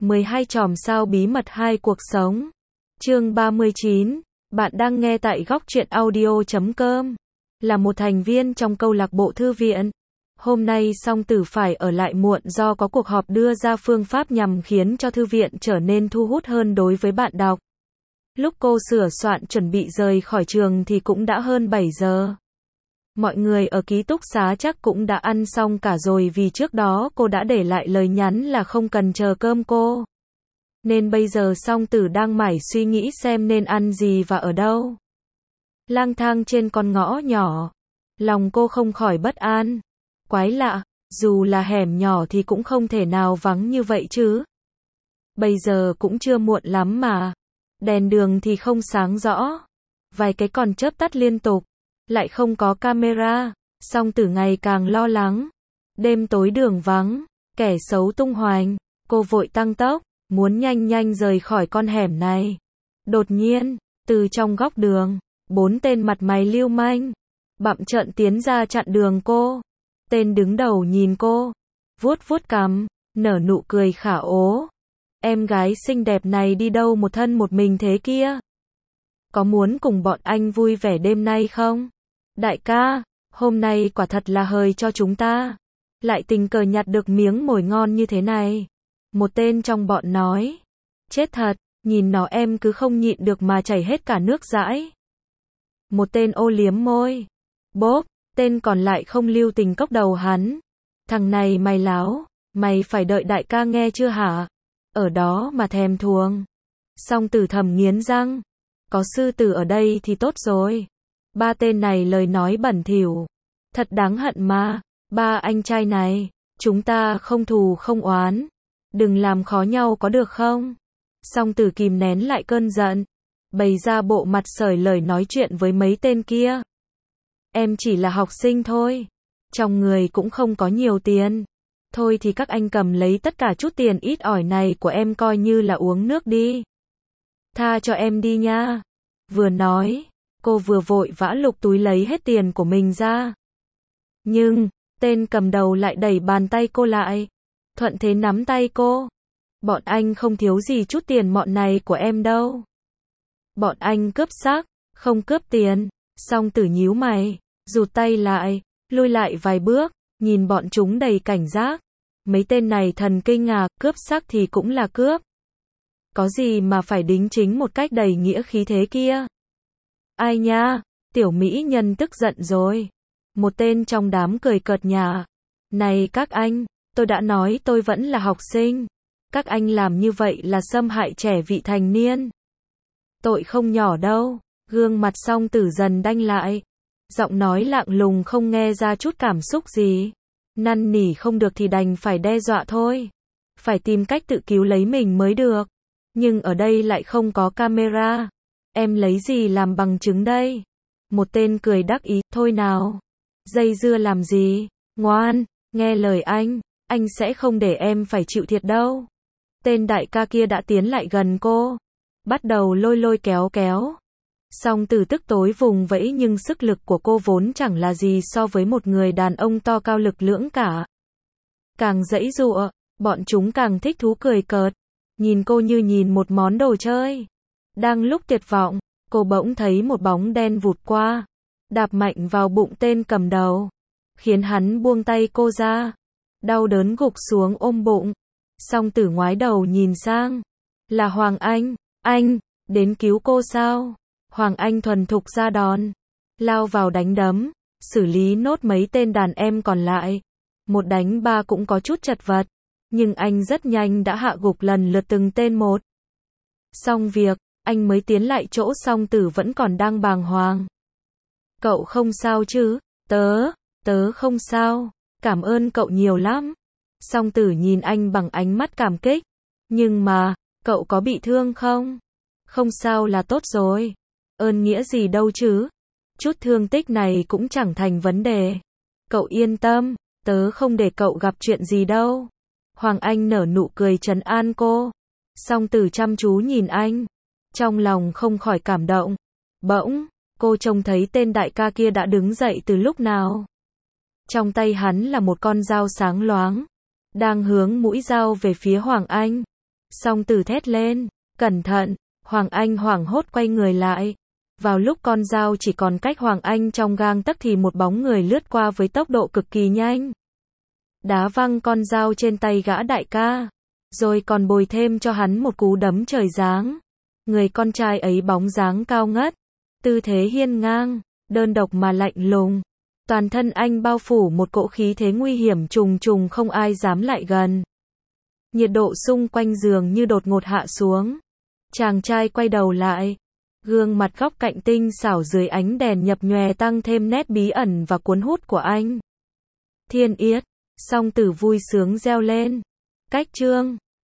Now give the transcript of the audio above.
12 chòm sao bí mật 2 cuộc sống. Chương 39. Bạn đang nghe tại góc truyện audio.com. Là một thành viên trong câu lạc bộ thư viện. Hôm nay Song Tử phải ở lại muộn do có cuộc họp đưa ra phương pháp nhằm khiến cho thư viện trở nên thu hút hơn đối với bạn đọc. Lúc cô sửa soạn chuẩn bị rời khỏi trường thì cũng đã hơn 7 giờ. Mọi người ở ký túc xá chắc cũng đã ăn xong cả rồi vì trước đó cô đã để lại lời nhắn là không cần chờ cơm cô. Nên bây giờ Song Tử đang mải suy nghĩ xem nên ăn gì và ở đâu. Lang thang trên con ngõ nhỏ, lòng cô không khỏi bất an. Quái lạ, dù là hẻm nhỏ thì cũng không thể nào vắng như vậy chứ. Bây giờ cũng chưa muộn lắm mà. Đèn đường thì không sáng rõ. Vài cái còn chớp tắt liên tục. Lại không có camera. Song Tử ngày càng lo lắng. Đêm tối đường vắng, kẻ xấu tung hoành. Cô vội tăng tốc, muốn nhanh nhanh rời khỏi con hẻm này. Đột nhiên, từ trong góc đường, 4 tên mặt mày lưu manh, bặm trợn tiến ra chặn đường cô. Tên đứng đầu nhìn cô, vuốt vuốt cằm, nở nụ cười khả ố. Em gái xinh đẹp này đi đâu một thân một mình thế kia? Có muốn cùng bọn anh vui vẻ đêm nay không? Đại ca, hôm nay quả thật là hời cho chúng ta. Lại tình cờ nhặt được miếng mồi ngon như thế này. Một tên trong bọn nói. Chết thật, nhìn nó em cứ không nhịn được mà chảy hết cả nước dãi. Một tên ô liếm môi. Bốp, tên còn lại không lưu tình cốc đầu hắn. Thằng này mày láo, mày phải đợi đại ca nghe chưa hả? Ở đó mà thèm thuồng. Song Tử thầm nghiến răng. Có sư tử ở đây thì tốt rồi. 3 tên này lời nói bẩn thỉu. Thật đáng hận mà. 3 anh trai này, chúng ta không thù không oán. Đừng làm khó nhau có được không? Song Tử kìm nén lại cơn giận. Bày ra bộ mặt sởi lời nói chuyện với mấy tên kia. Em chỉ là học sinh thôi. Trong người cũng không có nhiều tiền. Thôi thì các anh cầm lấy tất cả chút tiền ít ỏi này của em coi như là uống nước đi. Tha cho em đi nha. Vừa nói, cô vừa vội vã lục túi lấy hết tiền của mình ra. Nhưng, tên cầm đầu lại đẩy bàn tay cô lại. Thuận thế nắm tay cô. Bọn anh không thiếu gì chút tiền mọn này của em đâu. Bọn anh cướp xác, không cướp tiền. Song Tử nhíu mày, rụt tay lại, lui lại vài bước, nhìn bọn chúng đầy cảnh giác. Mấy tên này thần kinh à, cướp xác thì cũng là cướp. Có gì mà phải đính chính một cách đầy nghĩa khí thế kia. Ai nha, tiểu mỹ nhân tức giận rồi. Một tên trong đám cười cợt nhả. Này các anh, tôi đã nói tôi vẫn là học sinh. Các anh làm như vậy là xâm hại trẻ vị thành niên. Tội không nhỏ đâu. Gương mặt Song Tử dần đanh lại. Giọng nói lạng lùng không nghe ra chút cảm xúc gì. Năn nỉ không được thì đành phải đe dọa thôi. Phải tìm cách tự cứu lấy mình mới được. Nhưng ở đây lại không có camera. Em lấy gì làm bằng chứng đây? Một tên cười đắc ý, thôi nào. Dây dưa làm gì? Ngoan, nghe lời anh sẽ không để em phải chịu thiệt đâu. Tên đại ca kia đã tiến lại gần cô. Bắt đầu lôi lôi kéo kéo. Song Tử tức tối vùng vẫy nhưng sức lực của cô vốn chẳng là gì so với một người đàn ông to cao lực lưỡng cả. Càng giãy giụa, bọn chúng càng thích thú cười cợt. Nhìn cô như nhìn một món đồ chơi. Đang lúc tuyệt vọng, cô bỗng thấy một bóng đen vụt qua. Đạp mạnh vào bụng tên cầm đầu. Khiến hắn buông tay cô ra. Đau đớn gục xuống ôm bụng. Song Tử ngoái đầu nhìn sang. Là Hoàng Anh, đến cứu cô sao? Hoàng Anh thuần thục ra đòn. Lao vào đánh đấm. Xử lý nốt mấy tên đàn em còn lại. Một đánh 3 cũng có chút chật vật. Nhưng anh rất nhanh đã hạ gục lần lượt từng tên một. Xong việc, anh mới tiến lại chỗ Song Tử vẫn còn đang bàng hoàng. Cậu không sao chứ? Tớ không sao. Cảm ơn cậu nhiều lắm. Song Tử nhìn anh bằng ánh mắt cảm kích. Nhưng mà, cậu có bị thương không? Không sao là tốt rồi. Ơn nghĩa gì đâu chứ? Chút thương tích này cũng chẳng thành vấn đề. Cậu yên tâm, tớ không để cậu gặp chuyện gì đâu. Hoàng Anh nở nụ cười trấn an cô. Song Tử chăm chú nhìn anh. Trong lòng không khỏi cảm động. Bỗng, cô trông thấy tên đại ca kia đã đứng dậy từ lúc nào. Trong tay hắn là một con dao sáng loáng. Đang hướng mũi dao về phía Hoàng Anh. Song Tử thét lên, cẩn thận, Hoàng Anh hoảng hốt quay người lại. Vào lúc con dao chỉ còn cách Hoàng Anh trong gang tấc thì một bóng người lướt qua với tốc độ cực kỳ nhanh. Đá văng con dao trên tay gã đại ca, rồi còn bồi thêm cho hắn một cú đấm trời giáng. Người con trai ấy bóng dáng cao ngất, tư thế hiên ngang, đơn độc mà lạnh lùng. Toàn thân anh bao phủ một cỗ khí thế nguy hiểm trùng trùng không ai dám lại gần. Nhiệt độ xung quanh giường như đột ngột hạ xuống. Chàng trai quay đầu lại. Gương mặt góc cạnh tinh xảo dưới ánh đèn nhập nhòe tăng thêm nét bí ẩn và cuốn hút của anh. Thiên Yết, Song Tử vui sướng reo lên. Cách chương